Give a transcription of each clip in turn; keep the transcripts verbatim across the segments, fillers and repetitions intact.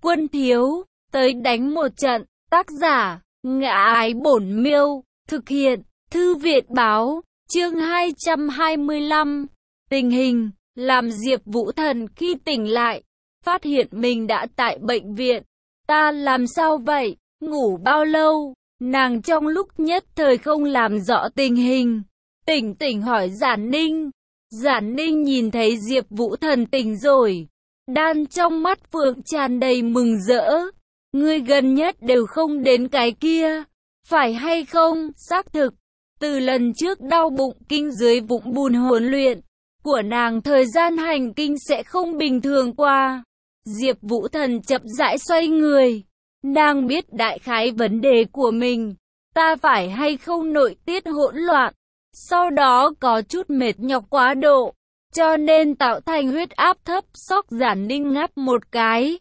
Quân thiếu, tới đánh một trận. Tác giả, Ngã Ái Bổn Miêu. Thực hiện, Thư viện báo. Chương hai trăm hai mươi lăm. Tình hình, làm Diệp Vũ Thần khi tỉnh lại, phát hiện mình đã tại bệnh viện. Ta làm sao vậy? Ngủ bao lâu? Nàng trong lúc nhất thời không làm rõ tình hình. Tỉnh tỉnh hỏi Giản Ninh. Giản Ninh nhìn thấy Diệp Vũ Thần tỉnh rồi. Đan trong mắt Phượng tràn đầy mừng rỡ. Ngươi gần nhất đều không đến cái kia, phải hay không? Xác thực, từ lần trước đau bụng kinh dưới vũng bùn huấn luyện của nàng, thời gian hành kinh sẽ không bình thường qua. Diệp Vũ Thần chậm rãi xoay người. Nàng biết đại khái vấn đề của mình. Ta phải hay không nội tiết hỗn loạn, sau đó có chút mệt nhọc quá độ, cho nên tạo thành huyết áp thấp. Sóc Giản Ninh ngáp một cái.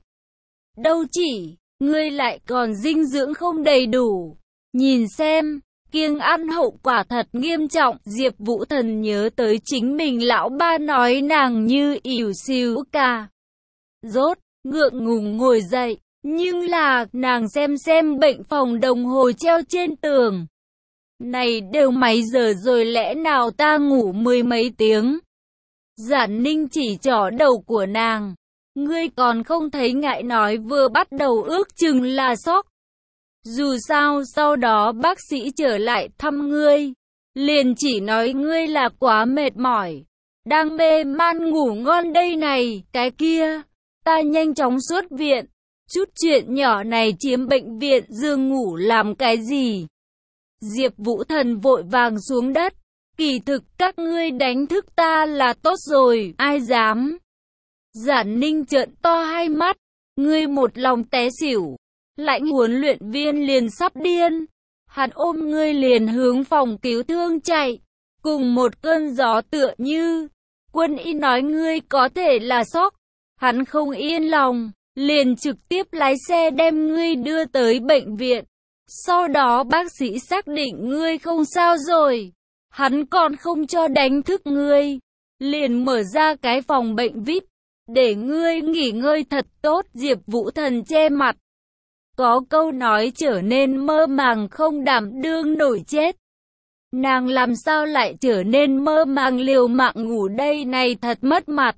Đâu chỉ, ngươi lại còn dinh dưỡng không đầy đủ. Nhìn xem, kiêng ăn hậu quả thật nghiêm trọng. Diệp Vũ Thần nhớ tới chính mình lão ba nói nàng như ỉu xìu cả. Rốt, ngượng ngùng ngồi dậy. Nhưng là, nàng xem xem bệnh phòng đồng hồ treo trên tường. Này đều mấy giờ rồi, lẽ nào ta ngủ mười mấy tiếng? Giản Ninh chỉ trỏ đầu của nàng. Ngươi còn không thấy ngại nói vừa bắt đầu ước chừng là sốc. Dù sao sau đó bác sĩ trở lại thăm ngươi, liền chỉ nói ngươi là quá mệt mỏi, đang mê man ngủ ngon đây này, cái kia. Ta nhanh chóng xuất viện. Chút chuyện nhỏ này chiếm bệnh viện giường ngủ làm cái gì? Diệp Vũ Thần vội vàng xuống đất. Kỳ thực các ngươi đánh thức ta là tốt rồi, ai dám? Giản Ninh trợn to hai mắt. Ngươi một lòng té xỉu. Lãnh huấn luyện viên liền sắp điên. Hắn ôm ngươi liền hướng phòng cứu thương chạy. Cùng một cơn gió tựa như. Quân y nói ngươi có thể là sốc. Hắn không yên lòng, liền trực tiếp lái xe đem ngươi đưa tới bệnh viện. Sau đó bác sĩ xác định ngươi không sao rồi. Hắn còn không cho đánh thức ngươi, liền mở ra cái phòng bệnh vi ai pi, để ngươi nghỉ ngơi thật tốt. Diệp Vũ Thần che mặt. Có câu nói trở nên mơ màng không đảm đương nổi chết. Nàng làm sao lại trở nên mơ màng liều mạng ngủ đây này, thật mất mặt.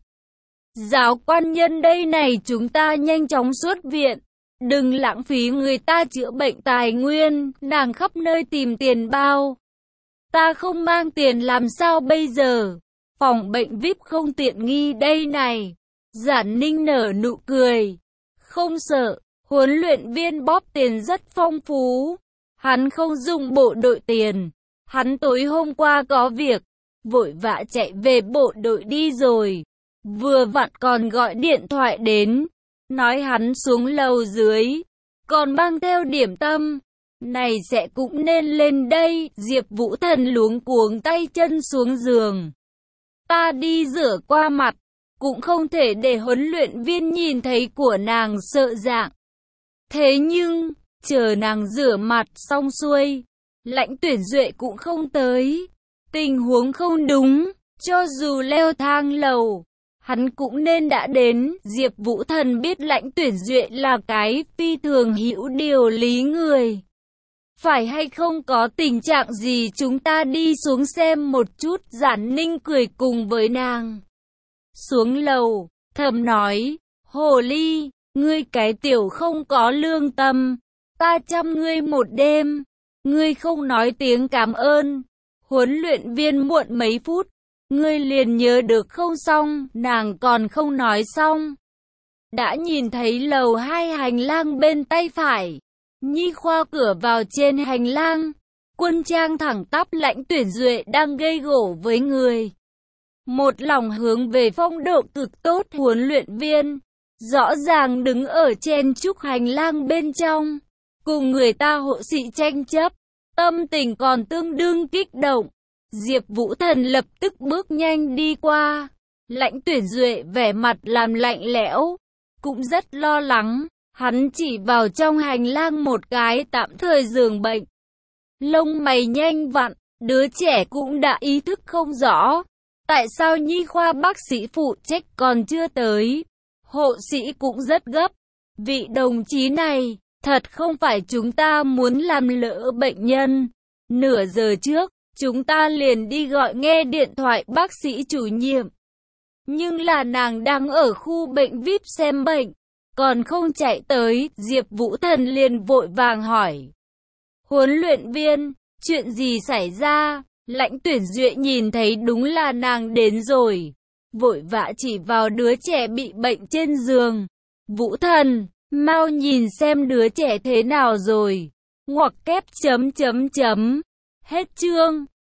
Giáo quan nhân đây này, chúng ta nhanh chóng xuất viện. Đừng lãng phí người ta chữa bệnh tài nguyên. Nàng khắp nơi tìm tiền bao. Ta không mang tiền làm sao bây giờ? Phòng bệnh vi ai pi không tiện nghi đây này. Giản Ninh nở nụ cười. Không sợ, huấn luyện viên bóp tiền rất phong phú. Hắn không dùng bộ đội tiền. Hắn tối hôm qua có việc, vội vã chạy về bộ đội đi rồi. Vừa vặn còn gọi điện thoại đến, nói hắn xuống lầu dưới, còn mang theo điểm tâm. Này sẽ cũng nên lên đây. Diệp Vũ Thần luống cuống tay chân xuống giường. Ta đi rửa qua mặt, cũng không thể để huấn luyện viên nhìn thấy của nàng sợ dạng. Thế nhưng, chờ nàng rửa mặt xong xuôi, Lãnh Tuyển Duệ cũng không tới. Tình huống không đúng, cho dù leo thang lầu, hắn cũng nên đã đến. Diệp Vũ Thần biết Lãnh Tuyển Duệ là cái phi thường hữu điều lý người. Phải hay không có tình trạng gì chúng ta đi xuống xem một chút. Giản Ninh cười cùng với nàng. Xuống lầu, thầm nói, hồ ly, ngươi cái tiểu không có lương tâm. Ta chăm ngươi một đêm, ngươi không nói tiếng cảm ơn. Huấn luyện viên muộn mấy phút, ngươi liền nhớ được không? Xong, nàng còn không nói xong. Đã nhìn thấy lầu hai hành lang bên tay phải. Nhi khoa cửa vào trên hành lang. Quân trang thẳng tắp Lãnh Tuyển Duệ đang gây gổ với người. Một lòng hướng về phong độ cực tốt huấn luyện viên. Rõ ràng đứng ở trên trúc hành lang bên trong. Cùng người ta hộ sĩ tranh chấp. Tâm tình còn tương đương kích động. Diệp Vũ Thần lập tức bước nhanh đi qua. Lãnh Tuyển Duệ vẻ mặt làm lạnh lẽo, cũng rất lo lắng. Hắn chỉ vào trong hành lang một cái tạm thời giường bệnh. Lông mày nhanh vặn, đứa trẻ cũng đã ý thức không rõ. Tại sao nhi khoa bác sĩ phụ trách còn chưa tới? Hộ sĩ cũng rất gấp. vị đồng chí này, thật không phải chúng ta muốn làm lỡ bệnh nhân. Nửa giờ trước, chúng ta liền đi gọi nghe điện thoại bác sĩ chủ nhiệm. Nhưng là nàng đang ở khu bệnh vi ai pi xem bệnh, còn không chạy tới. Diệp Vũ Thần liền vội vàng hỏi. Huấn luyện viên, chuyện gì xảy ra? Lãnh Tuyển Duệ nhìn thấy đúng là nàng đến rồi, vội vã chỉ vào đứa trẻ bị bệnh trên giường. Vũ Thần, mau nhìn xem đứa trẻ thế nào rồi. Ngoặc kép chấm chấm chấm. Hết chương.